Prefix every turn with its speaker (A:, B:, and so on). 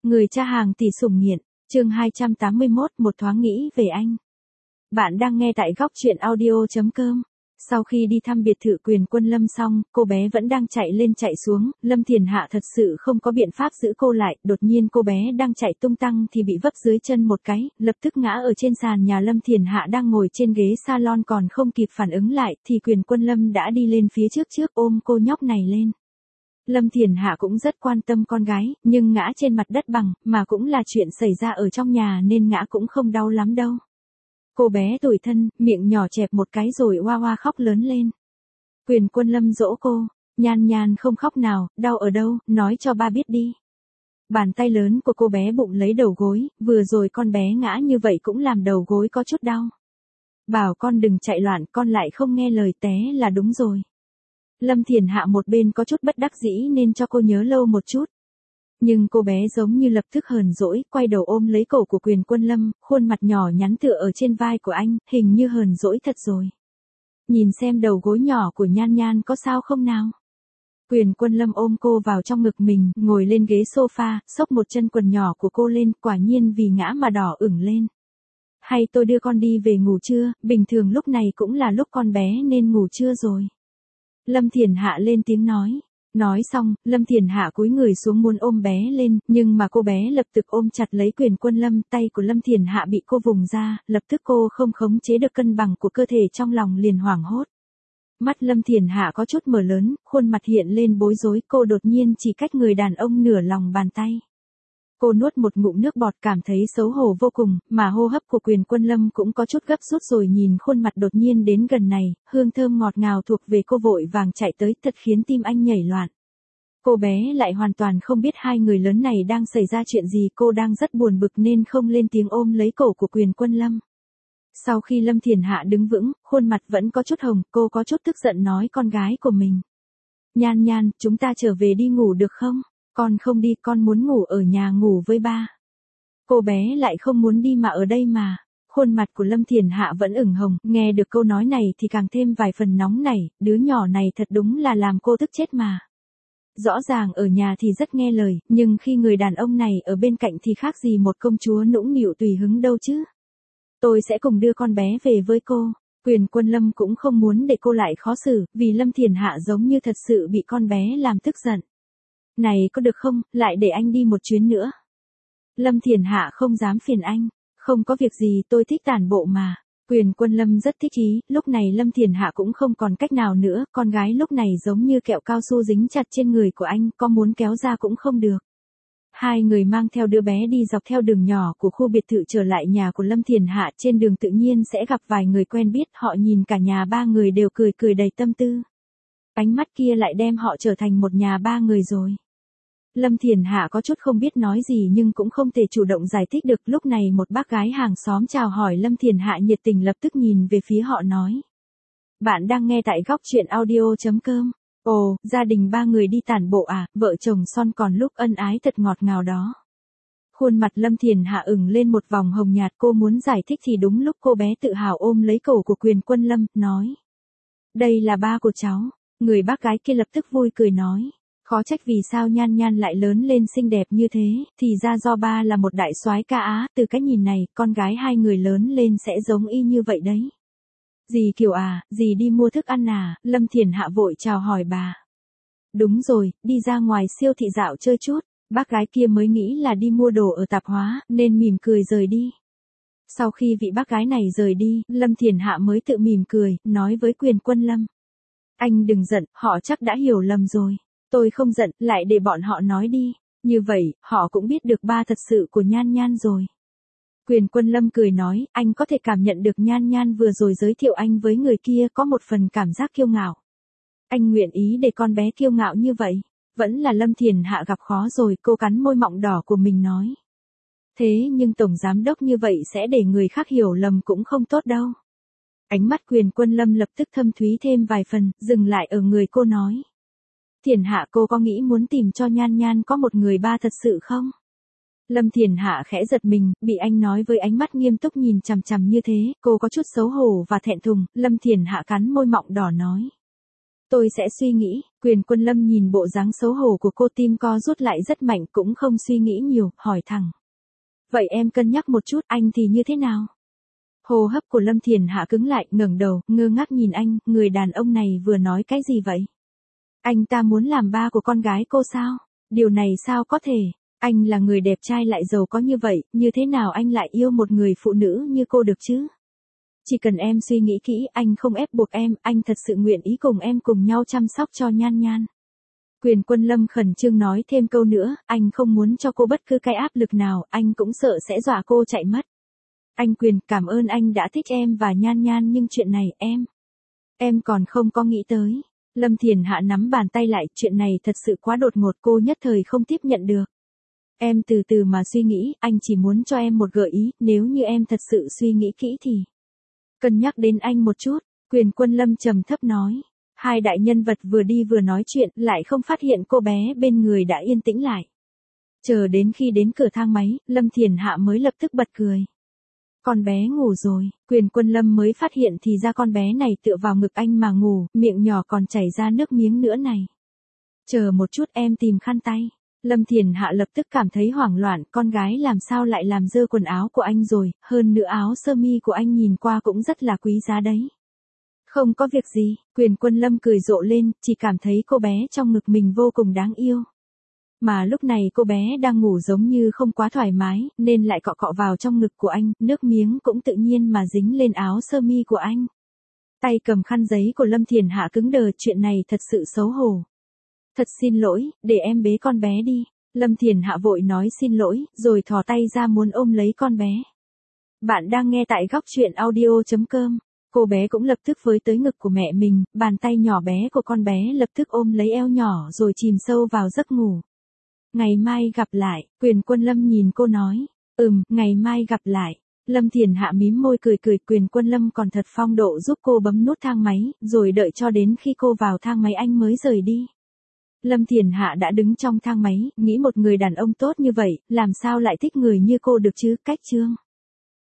A: Người cha hàng tỷ sủng nghiện, chương 281, một thoáng nghĩ về anh. Bạn đang nghe tại góc truyện audio.com. Sau khi đi thăm biệt thự Quyền Quân Lâm xong, cô bé vẫn đang chạy lên chạy xuống, Lâm Thiền Hạ thật sự không có biện pháp giữ cô lại, đột nhiên cô bé đang chạy tung tăng thì bị vấp dưới chân một cái, lập tức ngã ở trên sàn nhà. Lâm Thiền Hạ đang ngồi trên ghế salon còn không kịp phản ứng lại, thì Quyền Quân Lâm đã đi lên phía trước ôm cô nhóc này lên. Lâm Thiền Hạ cũng rất quan tâm con gái, nhưng ngã trên mặt đất bằng, mà cũng là chuyện xảy ra ở trong nhà nên ngã cũng không đau lắm đâu. Cô bé tủi thân, miệng nhỏ chẹp một cái rồi oa oa khóc lớn lên. Quyền Quân Lâm dỗ cô, Nhan Nhan không khóc nào, đau ở đâu, nói cho ba biết đi. Bàn tay lớn của cô bé bụng lấy đầu gối, vừa rồi con bé ngã như vậy cũng làm đầu gối có chút đau. Bảo con đừng chạy loạn, con lại không nghe lời, té là đúng rồi. Lâm Thiền Hạ một bên có chút bất đắc dĩ nên cho cô nhớ lâu một chút. Nhưng cô bé giống như lập tức hờn dỗi, quay đầu ôm lấy cổ của Quyền Quân Lâm, khuôn mặt nhỏ nhắn tựa ở trên vai của anh, hình như hờn dỗi thật rồi. Nhìn xem đầu gối nhỏ của Nhan Nhan có sao không nào. Quyền Quân Lâm ôm cô vào trong ngực mình, ngồi lên ghế sofa, xốc một chân quần nhỏ của cô lên, quả nhiên vì ngã mà đỏ ửng lên. Hay tôi đưa con đi về ngủ trưa, bình thường lúc này cũng là lúc con bé nên ngủ trưa rồi. Lâm Thiền Hạ lên tiếng nói. Nói xong, Lâm Thiền Hạ cúi người xuống muốn ôm bé lên, nhưng mà cô bé lập tức ôm chặt lấy Quyền Quân Lâm, tay của Lâm Thiền Hạ bị cô vùng ra, lập tức cô không khống chế được cân bằng của cơ thể, trong lòng liền hoảng hốt. Mắt Lâm Thiền Hạ có chút mở lớn, khuôn mặt hiện lên bối rối, cô đột nhiên chỉ cách người đàn ông nửa lòng bàn tay. Cô nuốt một ngụm nước bọt, cảm thấy xấu hổ vô cùng, mà hô hấp của Quyền Quân Lâm cũng có chút gấp rút rồi nhìn khuôn mặt đột nhiên đến gần này, hương thơm ngọt ngào thuộc về cô vội vàng chạy tới, thật khiến tim anh nhảy loạn. Cô bé lại hoàn toàn không biết hai người lớn này đang xảy ra chuyện gì, cô đang rất buồn bực nên không lên tiếng ôm lấy cổ của Quyền Quân Lâm. Sau khi Lâm Thiền Hạ đứng vững, khuôn mặt vẫn có chút hồng, cô có chút tức giận nói con gái của mình. Nhan Nhan, chúng ta trở về đi ngủ được không? Con không đi, con muốn ngủ ở nhà ngủ với ba. Cô bé lại không muốn đi mà ở đây mà. Khuôn mặt của Lâm Thiền Hạ vẫn ửng hồng, nghe được câu nói này thì càng thêm vài phần nóng nảy, đứa nhỏ này thật đúng là làm cô tức chết mà. Rõ ràng ở nhà thì rất nghe lời, nhưng khi người đàn ông này ở bên cạnh thì khác gì một công chúa nũng nịu tùy hứng đâu chứ. Tôi sẽ cùng đưa con bé về với cô. Quyền Quân Lâm cũng không muốn để cô lại khó xử, vì Lâm Thiền Hạ giống như thật sự bị con bé làm tức giận. Này có được không, lại để anh đi một chuyến nữa. Lâm Thiền Hạ không dám phiền anh. Không có việc gì, tôi thích tản bộ mà. Quyền Quân Lâm rất thích ý, lúc này Lâm Thiền Hạ cũng không còn cách nào nữa, con gái lúc này giống như kẹo cao su dính chặt trên người của anh, có muốn kéo ra cũng không được. Hai người mang theo đứa bé đi dọc theo đường nhỏ của khu biệt thự trở lại nhà của Lâm Thiền Hạ, trên đường tự nhiên sẽ gặp vài người quen biết, họ nhìn cả nhà ba người đều cười cười đầy tâm tư. Ánh mắt kia lại đem họ trở thành một nhà ba người rồi. Lâm Thiền Hạ có chút không biết nói gì nhưng cũng không thể chủ động giải thích được, lúc này một bác gái hàng xóm chào hỏi Lâm Thiền Hạ nhiệt tình lập tức nhìn về phía họ nói. Bạn đang nghe tại góc truyện audio.com. Ồ, gia đình ba người đi tản bộ à, vợ chồng son còn lúc ân ái thật ngọt ngào đó. Khuôn mặt Lâm Thiền Hạ ửng lên một vòng hồng nhạt, cô muốn giải thích thì đúng lúc cô bé tự hào ôm lấy cổ của Quyền Quân Lâm, nói. Đây là ba của cháu. Người bác gái kia lập tức vui cười nói. Khó trách vì sao Nhan Nhan lại lớn lên xinh đẹp như thế, thì ra do ba là một đại soái ca Á, từ cái nhìn này, con gái hai người lớn lên sẽ giống y như vậy đấy. Dì Kiều à, dì đi mua thức ăn à, Lâm Thiền Hạ vội chào hỏi bà. Đúng rồi, đi ra ngoài siêu thị dạo chơi chút, bác gái kia mới nghĩ là đi mua đồ ở tạp hóa, nên mỉm cười rời đi. Sau khi vị bác gái này rời đi, Lâm Thiền Hạ mới tự mỉm cười, nói với Quyền Quân Lâm. Anh đừng giận, họ chắc đã hiểu lầm rồi. Tôi không giận, lại để bọn họ nói đi. Như vậy, họ cũng biết được ba thật sự của Nhan Nhan rồi. Quyền Quân Lâm cười nói, anh có thể cảm nhận được Nhan Nhan vừa rồi giới thiệu anh với người kia có một phần cảm giác kiêu ngạo. Anh nguyện ý để con bé kiêu ngạo như vậy. Vẫn là Lâm Thiền Hạ gặp khó rồi, cô cắn môi mọng đỏ của mình nói. Thế nhưng Tổng Giám Đốc như vậy sẽ để người khác hiểu lầm cũng không tốt đâu. Ánh mắt Quyền Quân Lâm lập tức thâm thúy thêm vài phần, dừng lại ở người cô nói. Thiền Hạ, cô có nghĩ muốn tìm cho Nhan Nhan có một người ba thật sự không? Lâm Thiền Hạ khẽ giật mình, bị anh nói với ánh mắt nghiêm túc nhìn chằm chằm như thế, cô có chút xấu hổ và thẹn thùng. Lâm Thiền Hạ cắn môi mọng đỏ nói. Tôi sẽ suy nghĩ. Quyền Quân Lâm nhìn bộ dáng xấu hổ của cô, tim co rút lại rất mạnh, cũng không suy nghĩ nhiều, hỏi thẳng. Vậy em cân nhắc một chút, anh thì như thế nào? Hô hấp của Lâm Thiền Hạ cứng lại, ngẩng đầu, ngơ ngác nhìn anh, người đàn ông này vừa nói cái gì vậy? Anh ta muốn làm ba của con gái cô sao? Điều này sao có thể? Anh là người đẹp trai lại giàu có như vậy, như thế nào anh lại yêu một người phụ nữ như cô được chứ? Chỉ cần em suy nghĩ kỹ, anh không ép buộc em, anh thật sự nguyện ý cùng em cùng nhau chăm sóc cho Nhan Nhan. Quyền Quân Lâm khẩn trương nói thêm câu nữa, anh không muốn cho cô bất cứ cái áp lực nào, anh cũng sợ sẽ dọa cô chạy mất. Anh Quyền, cảm ơn anh đã thích em và Nhan Nhan, nhưng chuyện này em còn không có nghĩ tới. Lâm Thiền Hạ nắm bàn tay lại, chuyện này thật sự quá đột ngột, cô nhất thời không tiếp nhận được. Em từ từ mà suy nghĩ, anh chỉ muốn cho em một gợi ý, nếu như em thật sự suy nghĩ kỹ thì cân nhắc đến anh một chút. Quyền Quân Lâm trầm thấp nói. Hai đại nhân vật vừa đi vừa nói chuyện, lại không phát hiện cô bé bên người đã yên tĩnh lại. Chờ đến khi đến cửa thang máy, Lâm Thiền Hạ mới lập tức bật cười. Con bé ngủ rồi. Quyền Quân Lâm mới phát hiện thì ra con bé này tựa vào ngực anh mà ngủ, miệng nhỏ còn chảy ra nước miếng nữa này. Chờ một chút, em tìm khăn tay. Lâm Thiền Hạ lập tức cảm thấy hoảng loạn, con gái làm sao lại làm dơ quần áo của anh rồi, hơn nữa áo sơ mi của anh nhìn qua cũng rất là quý giá đấy. Không có việc gì, Quyền Quân Lâm cười rộ lên, chỉ cảm thấy cô bé trong ngực mình vô cùng đáng yêu. Mà lúc này cô bé đang ngủ giống như không quá thoải mái, nên lại cọ cọ vào trong ngực của anh, nước miếng cũng tự nhiên mà dính lên áo sơ mi của anh. Tay cầm khăn giấy của Lâm Thiền Hạ cứng đờ, chuyện này thật sự xấu hổ. Thật xin lỗi, để em bế con bé đi. Lâm Thiền Hạ vội nói xin lỗi, rồi thò tay ra muốn ôm lấy con bé. Bạn đang nghe tại góc truyện audio.com. Cô bé cũng lập tức với tới ngực của mẹ mình, bàn tay nhỏ bé của con bé lập tức ôm lấy eo nhỏ rồi chìm sâu vào giấc ngủ. Ngày mai gặp lại, Quyền Quân Lâm nhìn cô nói. Ngày mai gặp lại. Lâm Thiền Hạ mím môi cười cười, Quyền Quân Lâm còn thật phong độ giúp cô bấm nút thang máy, rồi đợi cho đến khi cô vào thang máy anh mới rời đi. Lâm Thiền Hạ đã đứng trong thang máy, nghĩ một người đàn ông tốt như vậy, làm sao lại thích người như cô được chứ, cách chương.